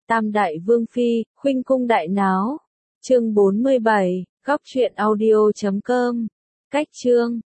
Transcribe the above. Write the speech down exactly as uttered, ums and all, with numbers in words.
Tam đại vương phi, khuynh cung đại náo. Chương bốn mươi bảy, góc truyện audio chấm com. Cách chương